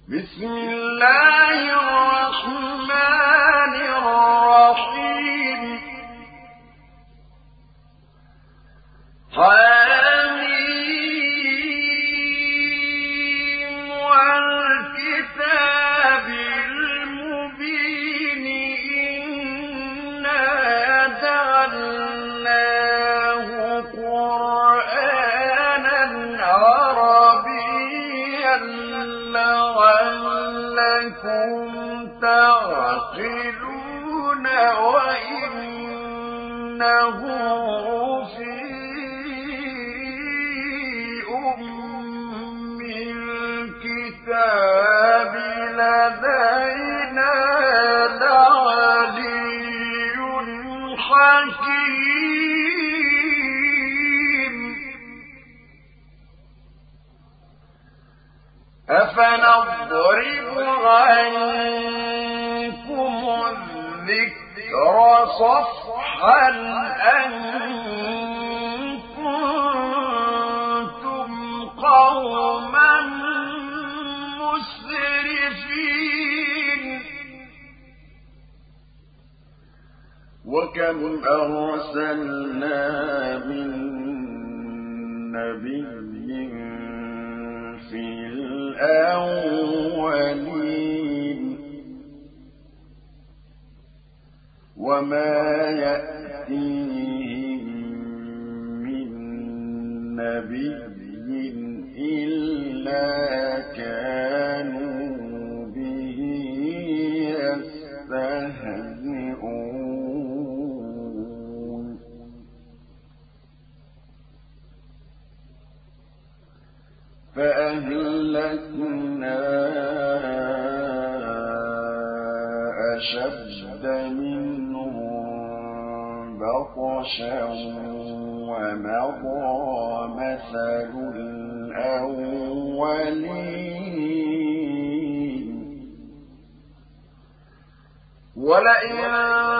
بسم الله الرحمن الرحيم. حميم والكتاب المبين إنا جعلناه قرآنا عربيا لعلكم تعقلون وإنه في أم الكتاب لدينا لعلي حكيم. أفنضرب عنكم الذكر صفحا أن كنتم قوما مسرفين. وكم أرسلنا من نبي في الأولين وما يأتيهم من نبي إلا كانوا به يستهزئون. فأهلكنا أشد منهم بطشا ومضى مثل الأولين. ولئن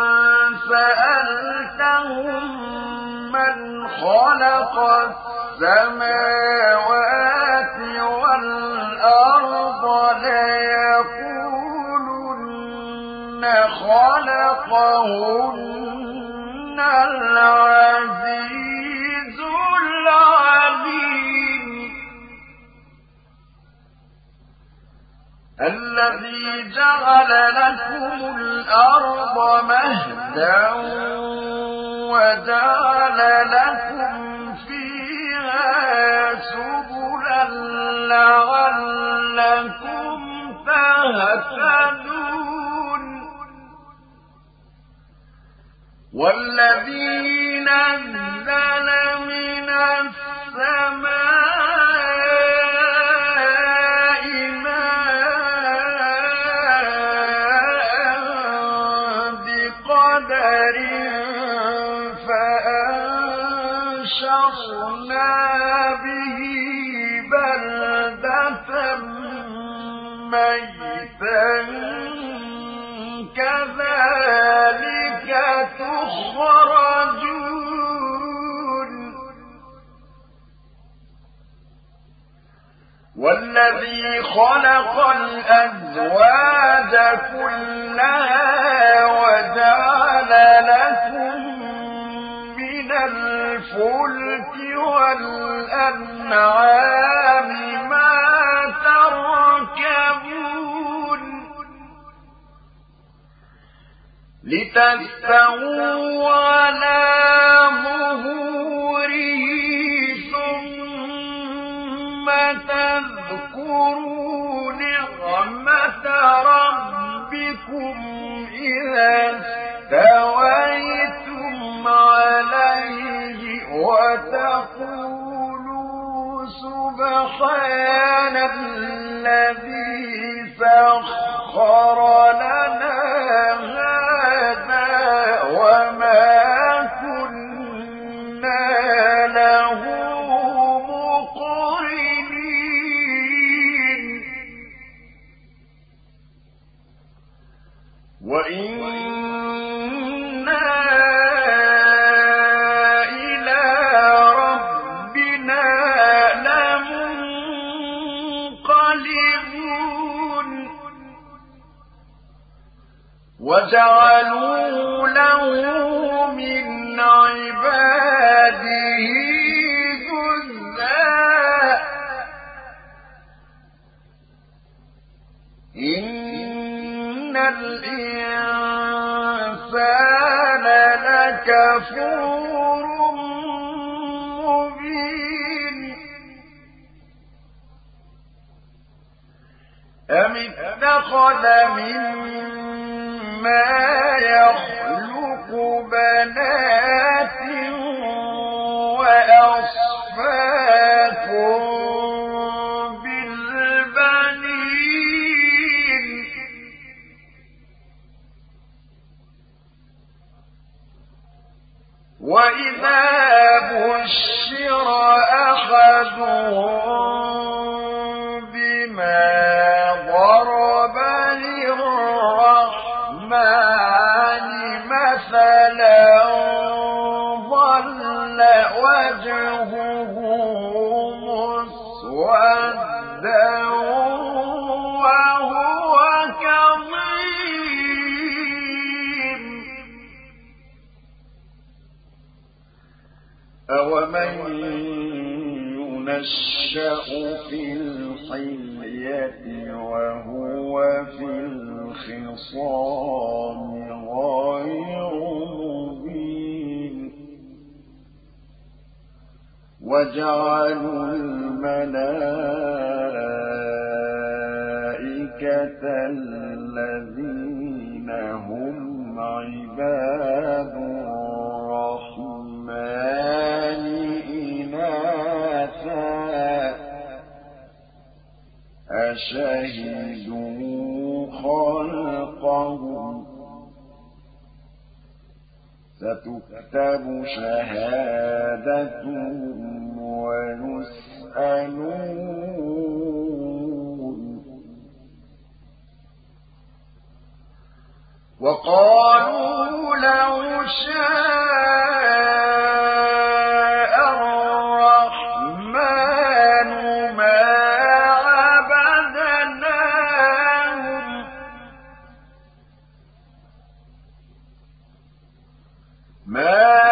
سألتهم من خلق السماوات والأرض ليقولن خلقهن العزيز العليم. الذي جعل لكم الأرض مهدا وجعل لكم فيها سبلا لعلكم تهتدون. والذي نزل من السماء ماء بقدر فأنشرنا به بلدة ميتا كذلك تخرجون. والذي خلق الأزواج كلها وجعل لكم من الفلك والأنعام ما تركبون لتستووا على ظهوره ثم تذكروا نعمة ربكم إذا استويتم عليه وتقولوا سبحان الذي سخر لنا هذا وما كنا له مقرنين وإنا إلى ربنا لمنقلبون. وجعلوا له من عباده جزءا إن الإنسان لكفور مبين أم اتخذ مما يخلق بنات وأصفاكم بالبنين وإذا بشر أحدهم بما ضرب للرحمن مثلا ظل وجهه مسودا وهو كظيم أومن ينشأ في الحلية وهو في الخصام غير مبين وجعلوا الملائكة الذين هم عباد الرحمن إناثا أشهدوا خلقهم ستكتب شهادتهم ويسألون وقالوا لو شاء الرحمن ما عبدناهم ما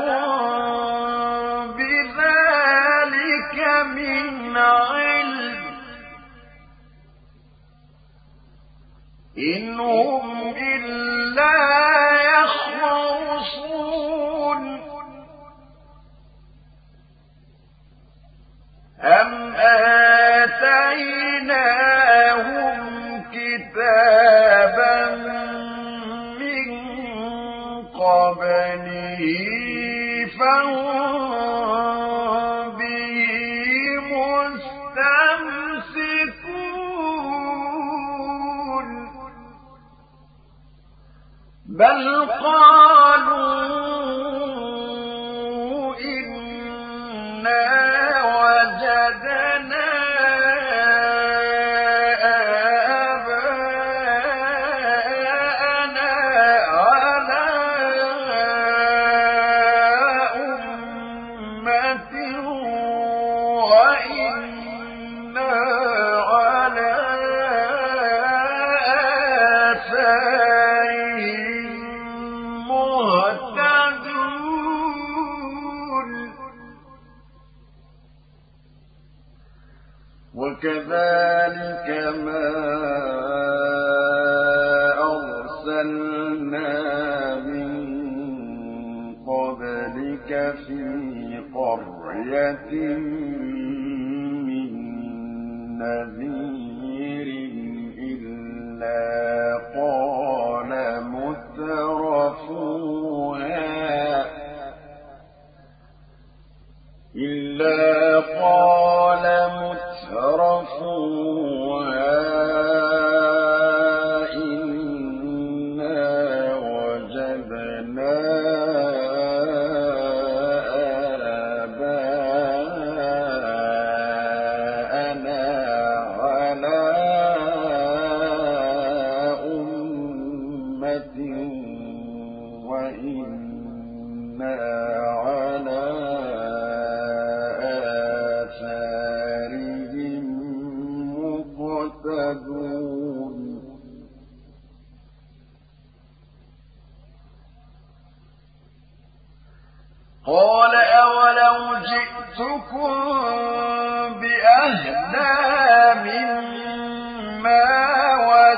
لهم بذلك من علم إن هم إلا يخرصون أم آتيناهم كتابا من قبله فهم به مستمسكون بل قالوا إنا وجدنا آباءنا على أمة وإنا على آثارهم مهتدون وكذلك ما أرسلنا من قبلك في قرية من نذير إلا قال مترفوها إنا وجدنا آباءنا على أمة وإنا على آثارهم مقتدون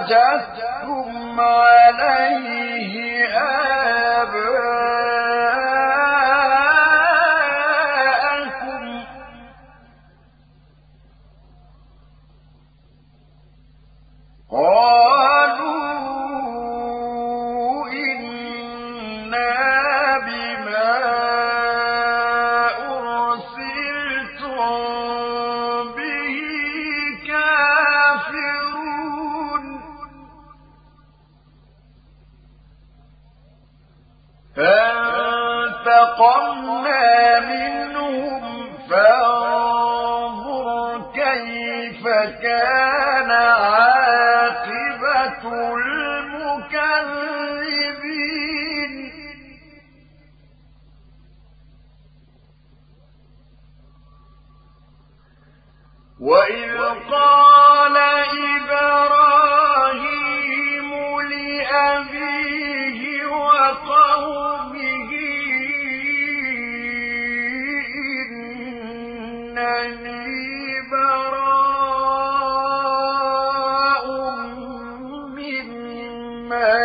وجدتم عليه آباءكم قالوا إنا بما أرسلتم به كافرون فانتقمنا منهم فانظر كيف كان عاقبة المكذبين وإذ قال إبراهيم لأبيه وقومه إنني براء مما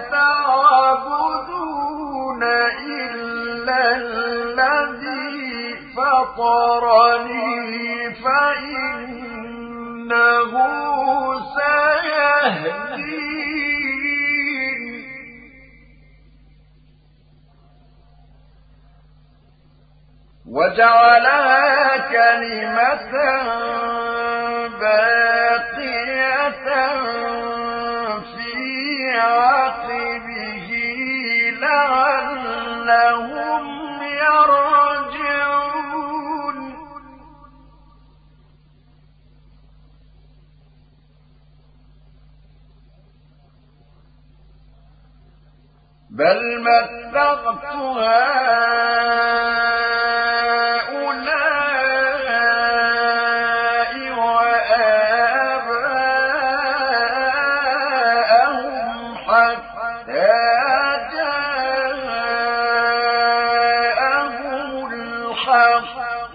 تعبدون إلا الذي فطرني فإنه سيهدين وجعلها كلمة باقية في عقبه لعلهم يرجعون بل متعت هؤلاء وآباءهم حتى جاءهم الحق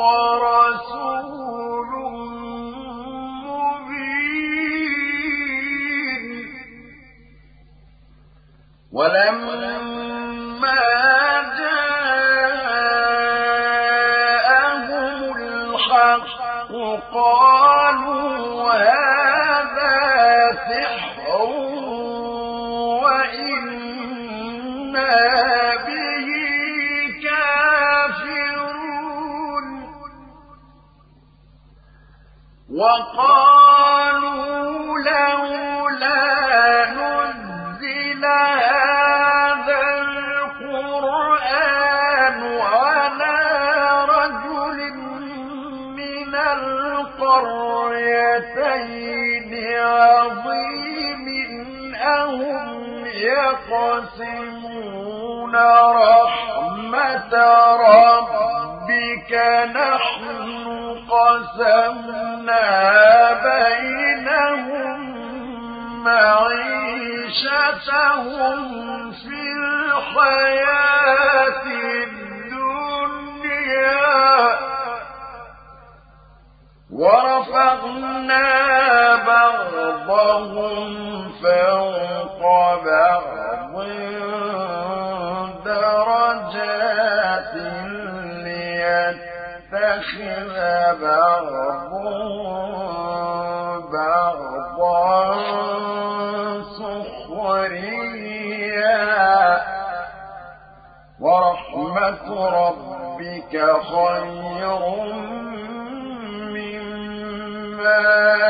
ورسول مبين ولما جاءهم الحق قالوا هذا سحر وإنا به كافرون وقالوا لولا نزل هذا القرآن على رجل من القريتين عظيم أهم يقسمون رحمة ربك نحن قسمنا بينهم معيشتهم في الحياة الدنيا ورفعنا بعضهم فوق بعض درجات ليتخذ بعضهم بعضا سخريا ورحمة ربك خير مما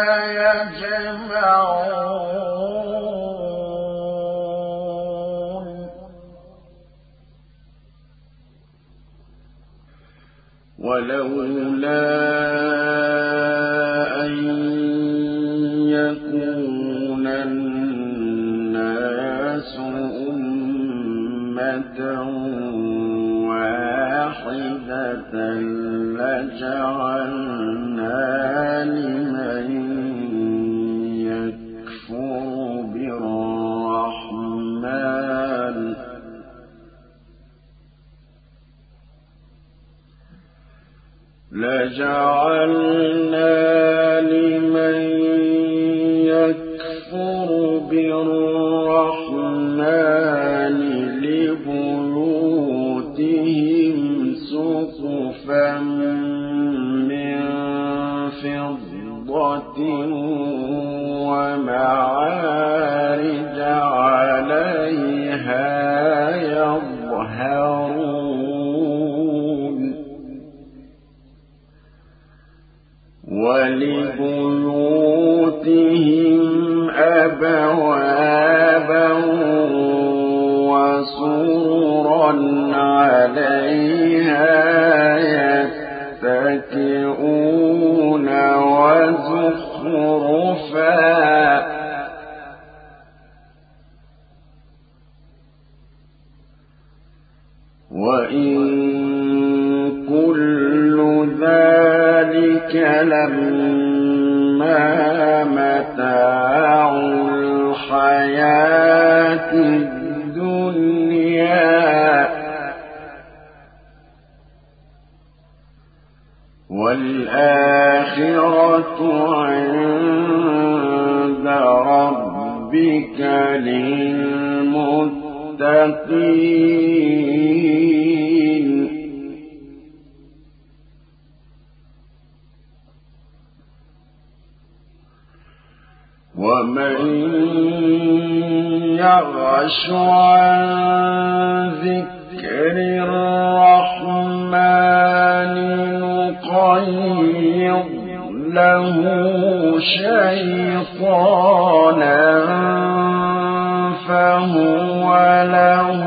يجمعون ولولا أن يكون الناس أمة واحدة لجعلنا لمن يكفر بالرحمن لجعلنا لمن يكفر ومعارج عليها يظهرون ولبيوتهم أبوابا وسررا عليها يتكئون وزخرفا وإن كل ذلك لما متاع الحياة الدنيا والآخرة عند ربك للمتقين ومن يعش عن ذكر الرحمن نقيض له شيطانا فهو له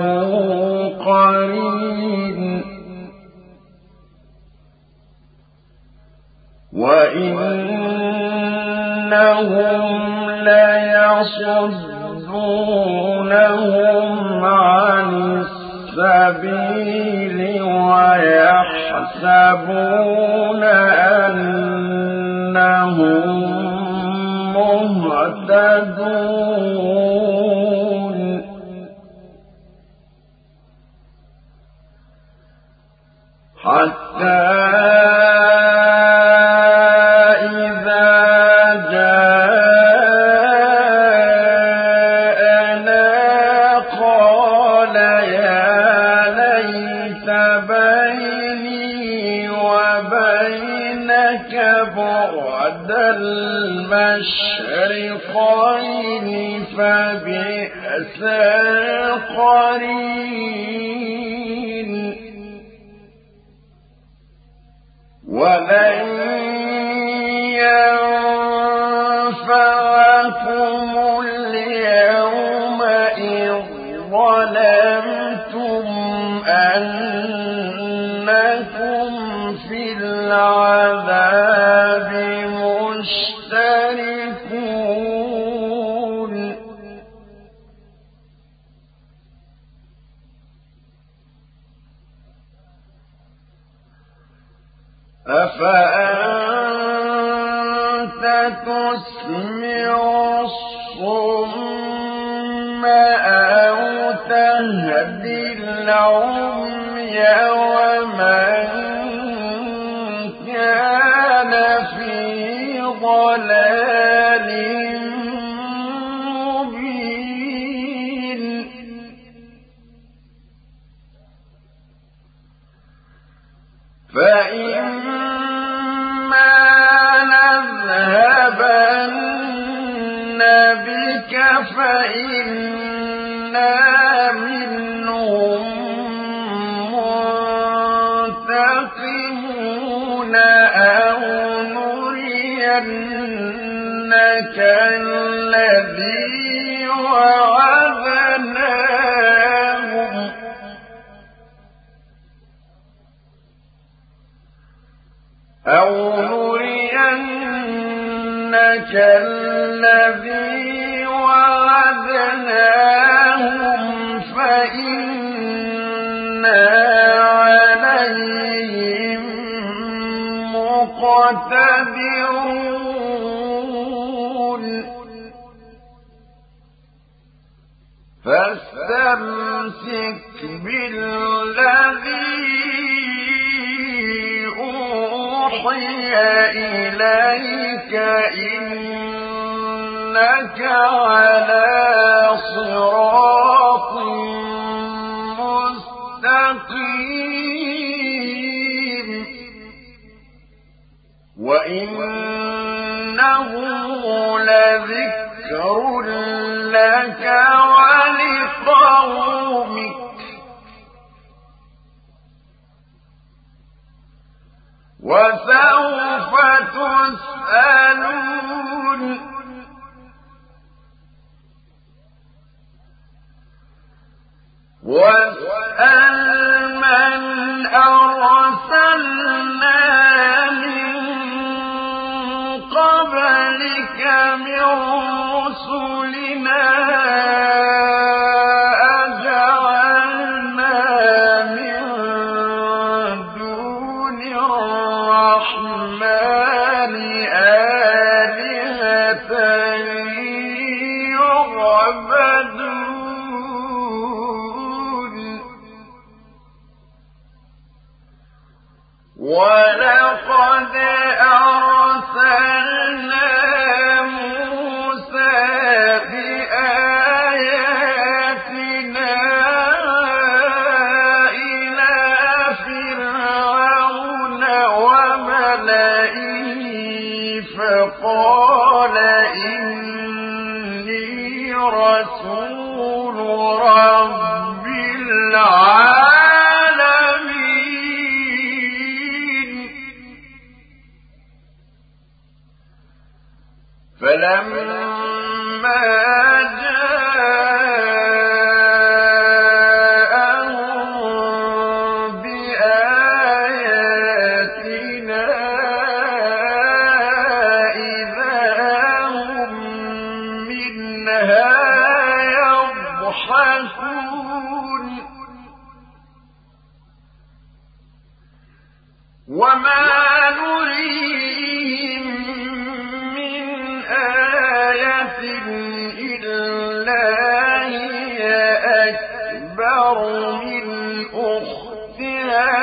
قرين وإنهم ليصدونهم عن السبيل ويحسبون أنهم مهتدون حتى المشرقين فبئس القرين ولن ينفعكم اليوم إذ ظلمتم أنكم في العذاب مشتركون أفأنت تسمع الصم أو تهدي العمي ومن كان في ضلال مبين فإما نذهبن بك فإنا منهم منتقمون أو نرينك الذي وعدناهم فإنا عليهم مقتدرون فاستمسك بالذي أوحي إليك إنك على صراط مستقيم وإنه وإنه لذكر لك ولقومك وسوف تسألون واسأل من أرسلنا من قبلك من رسلنا أجعلنا من دون الرحمن آلهة يعبدون ولقد أرسلنا موسى بآياتنا إلى فرعون وملئه فقال إني رسول رب العالمين فلما جاءهم بآياتنا إذا هم منها يضحكون وما نريهم من آية إلا هي أكبر من أختها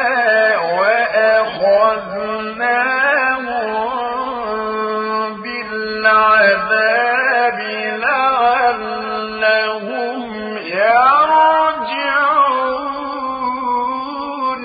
وأخذناهم بالعذاب لعلهم يرجعون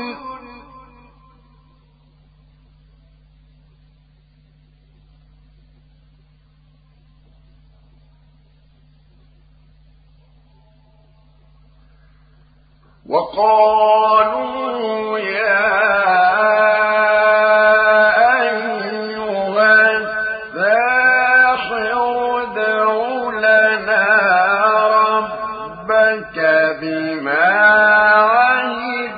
وقالوا يا أيها الساحر ادع لنا ربك بما عهد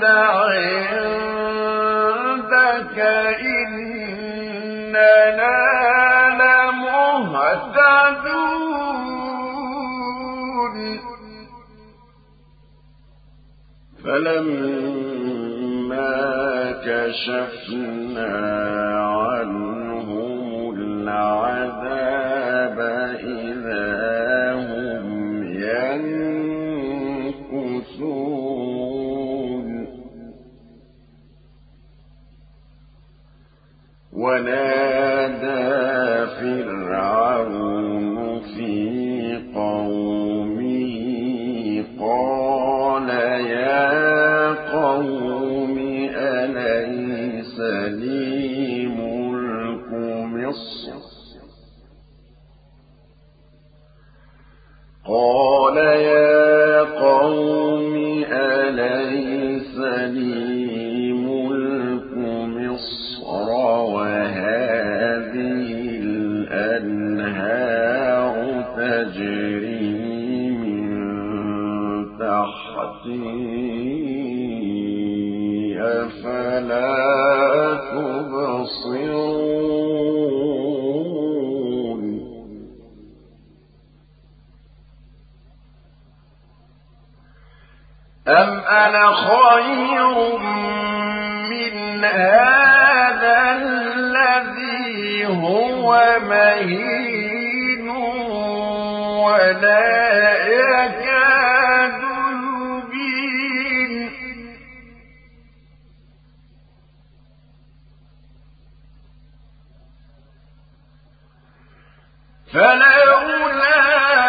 عندك إننا لمهتدون فلما كشفنا عنهم العذاب إذا هم ينكثون ونادى فرعون في قومه قال يا قوم أليس لي ملك مصر قال يا قوم أليس لي ملك مصر وهذه الأنهار تجري من تحتي أفلا تبصرون أم أنا خير من هذا الذي هو مهين ولا يكاد يبين فلولا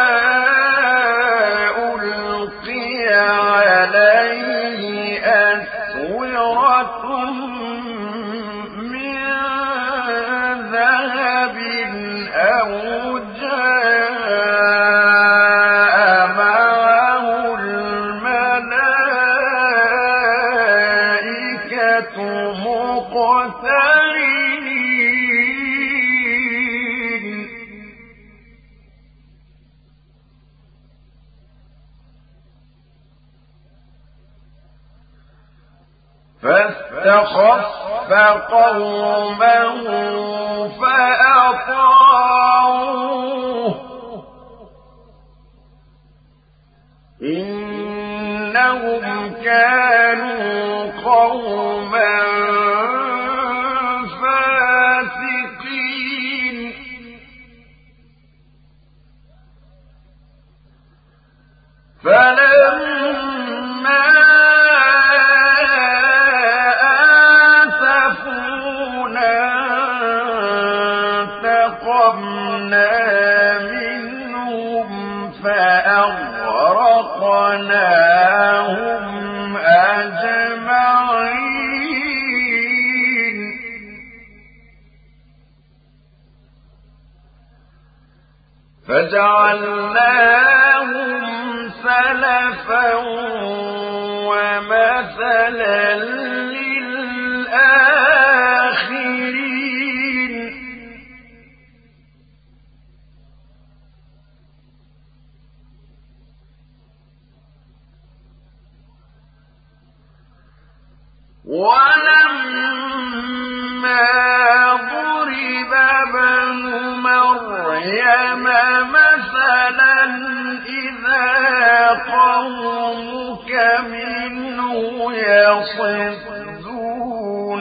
ألقي عليه أسورة من ذهب فاستخف قومه فأطاعوه إنهم كانوا قوما فاسقين فلما آسفونا انتقمنا منهم فأغرقناهم أجمعين فجعلناهم سلفا ومثلا للآخرين ولما ضرب ابن مريم مثلا إذا قومك منه يصدون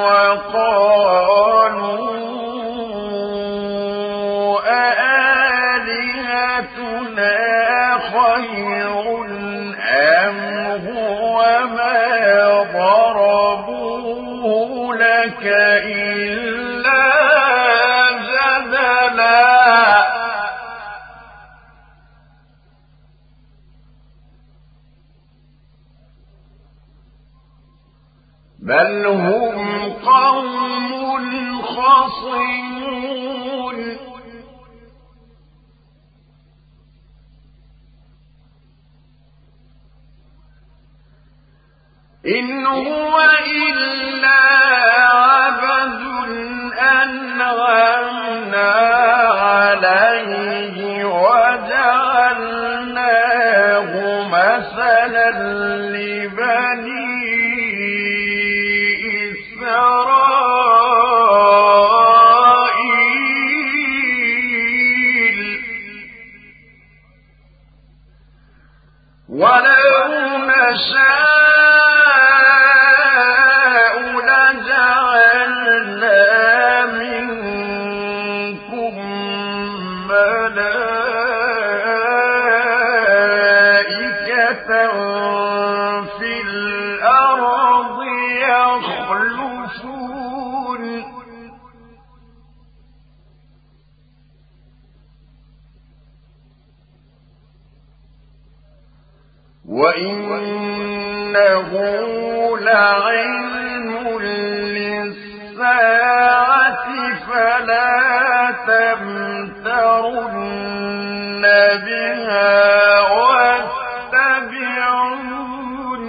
وقالوا أآلهتنا خير أم هو ما ضربوه لك إلا جدلا بل هم قوم خصمون إن هو إلا عبد أنعمنا عليه وجعلناه مثلا لبني إسرائيل ولو نشاء لجعلنا منكم ملائكة في الأرض يخلفون وإنه لعلم للساعة فلا تمترن بها واتبعون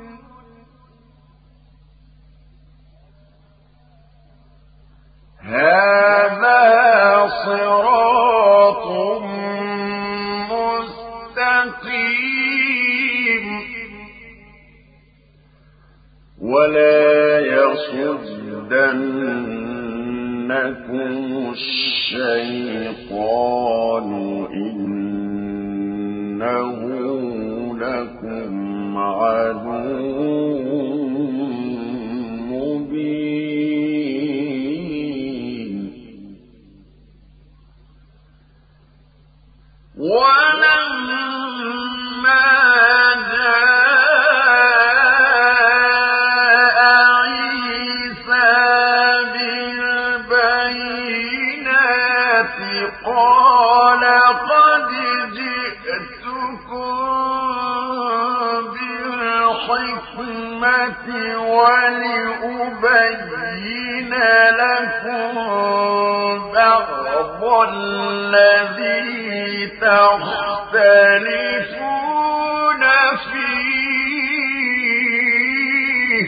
هذا صراط مستقيم ولا يصدنكم الشيطان إنه لكم عدو مبين ولما جاء عيسى بالبينات قال قد جئتكم بالحكمة ولأبين لكم بعض الذي تختلفون فيه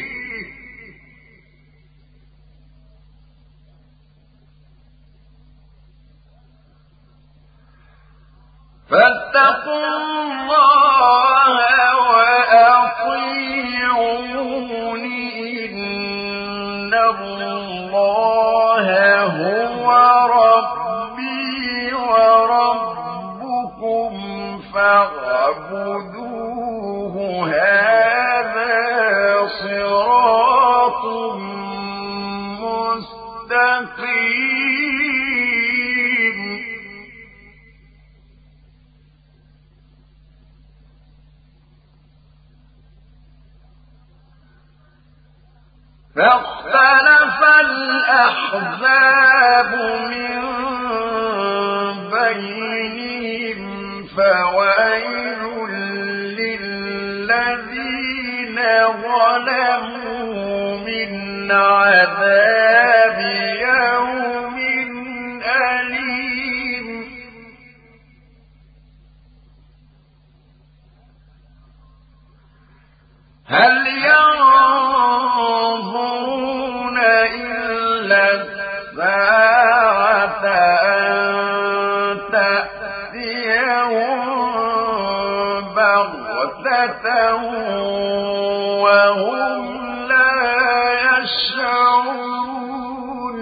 فاتقوا الله وأطيعوني فاعبدوه هذا صراط مستقيم فاختلف الأحزاب من بينهم فويل للذين ظلموا من عذاب يوم أليم هل ينظرون إلا الساعة أن تأتيهم بغتة وهم لا يشعرون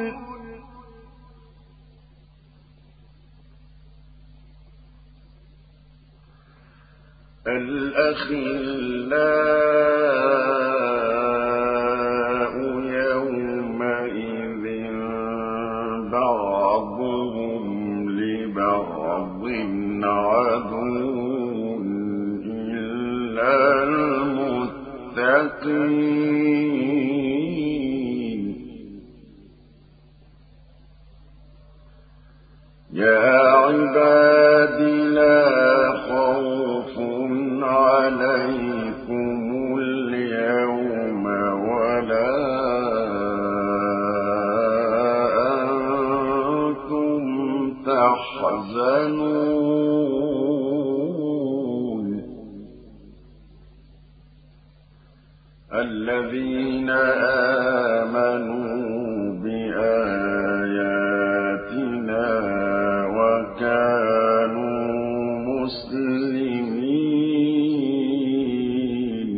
الأخلاء يومئذ بعضهم لبعض عدو إلا المتقين يا عباد لا خوف عليكم اليوم ولا أنتم تحزنون الذين آمنوا بآياتنا وكانوا مسلمين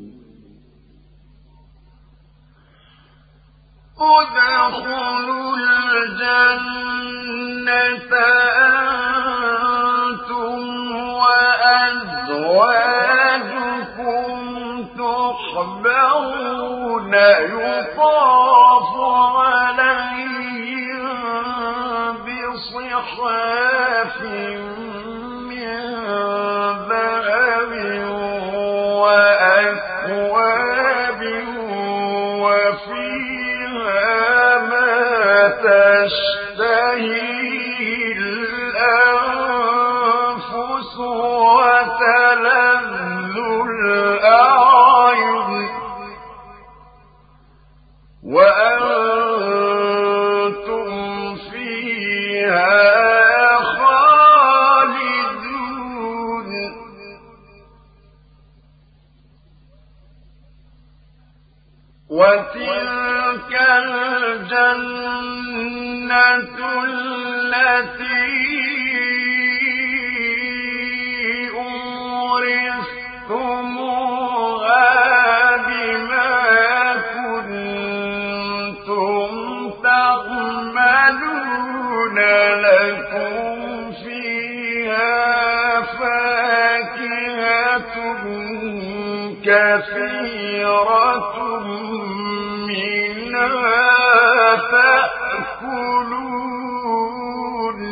ادخلوا الجنة أنتم وأزواجكم تحبرون يطاف عليهم بصحاف من ذهب وأكواب وفيها ما تشتهي الأنفس وتلذ الأعين وأنتم فيها خالدون وتلك الجنة التي أورثتموها بما كنتم تعملون لكم فيها فاكهة كثيرة منها تأكلون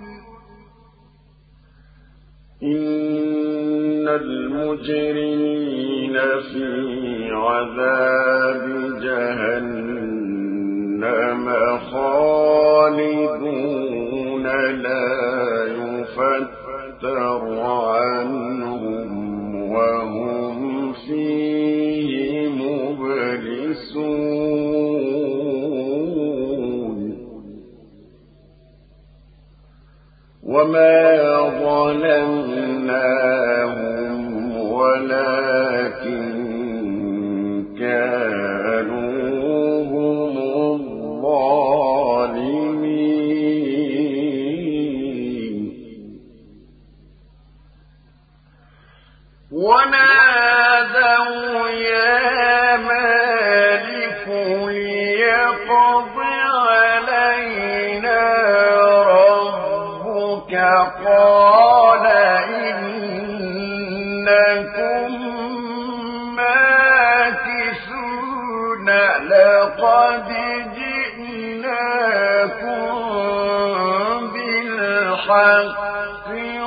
إن المجرمين في عذاب جهنم خالدون لا يفتر عنهم وهم فيه مبلسون وما ظلمناهم ولكن كانوا هم الظالمين ونادوا يا مالك ليقض علينا ربك قال إن ماكثون لقد جئناكم بالحق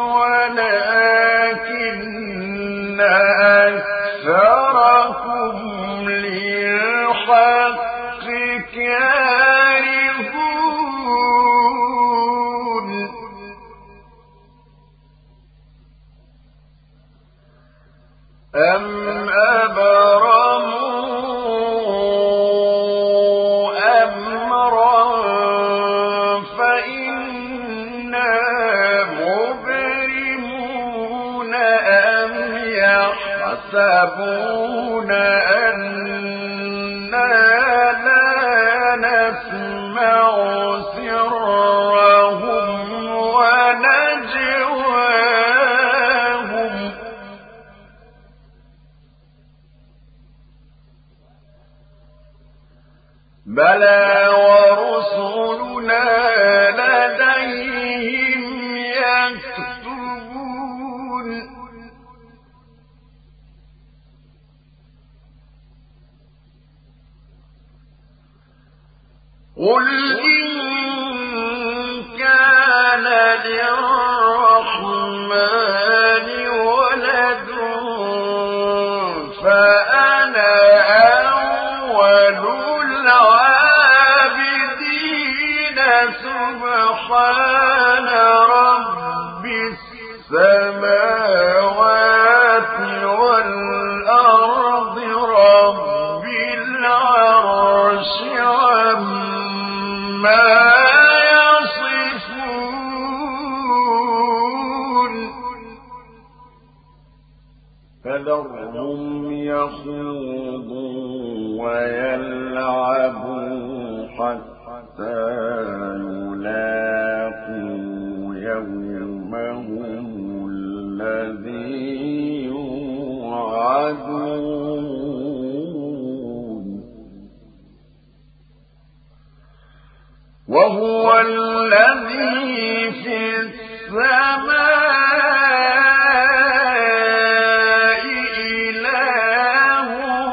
ولكن أكثركم للحق كارهون أم أبرموا أمرا فإنا مبرمون أم يحسبون أنا لا نسمع سرهم ونجواهم بلى ورسلنا لديهم يكتبون قل إن كان للرحمن ولد فأنا أول العابدين سبحان رب السماوات والأرض رب العرش عما يصفون فذرهم يخوضوا ويلعبوا حتى يلاقوا يومهم الذي يوعدون وهو الذي في السماء إله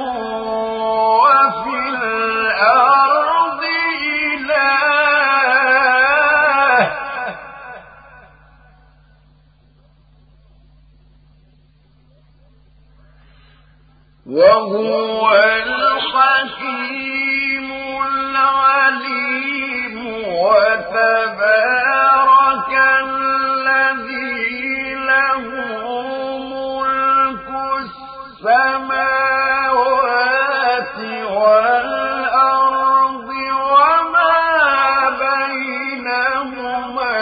وفي الأرض إله وهو الحكيم العليم وتبارك الذي له ملك السماوات والأرض وما بينهما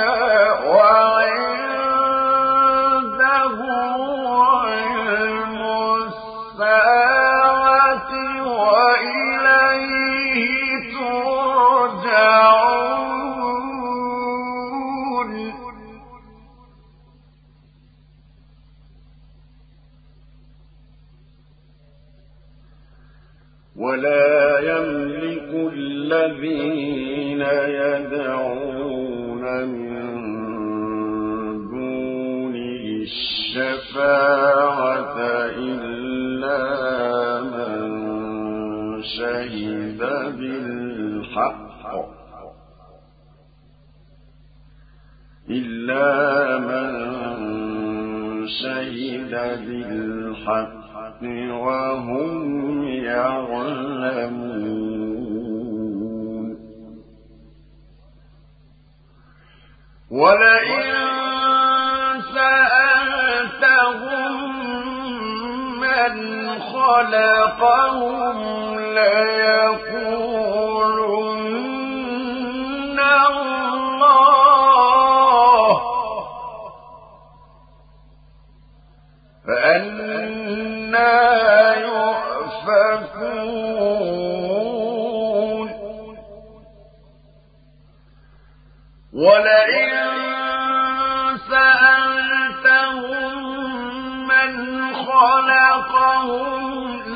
وعنده علم الساعة وإليه ترجعون ولا يملك الذين يدعون من دونه الشفاعة إلا من شهد بالحق وهم يعلمون ولئن سألتهم من خلقهم ليقولن الله فأنى يؤفكون ولئن سألتهم من خلقهم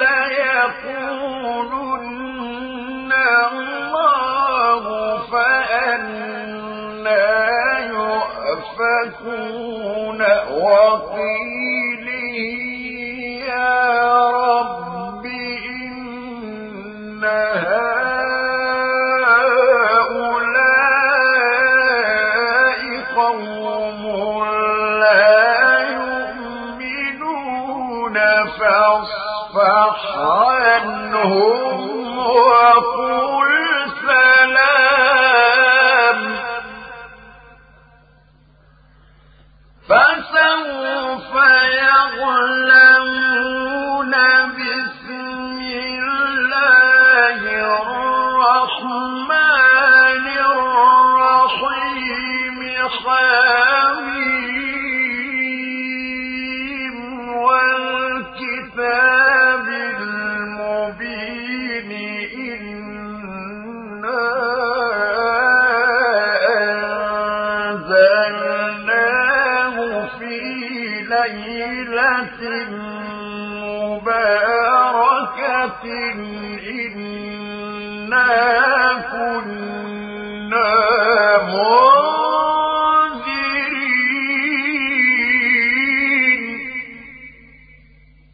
ليقولن الله فأنى يؤفكون وقيله لا يؤمنون فاصفح عنهم وقل سلام فسوف يعلمون بسم الله الرحمن الرحيم حميم والكتاب المبين إنا أنزلناه في ليلة مباركة إنا كنا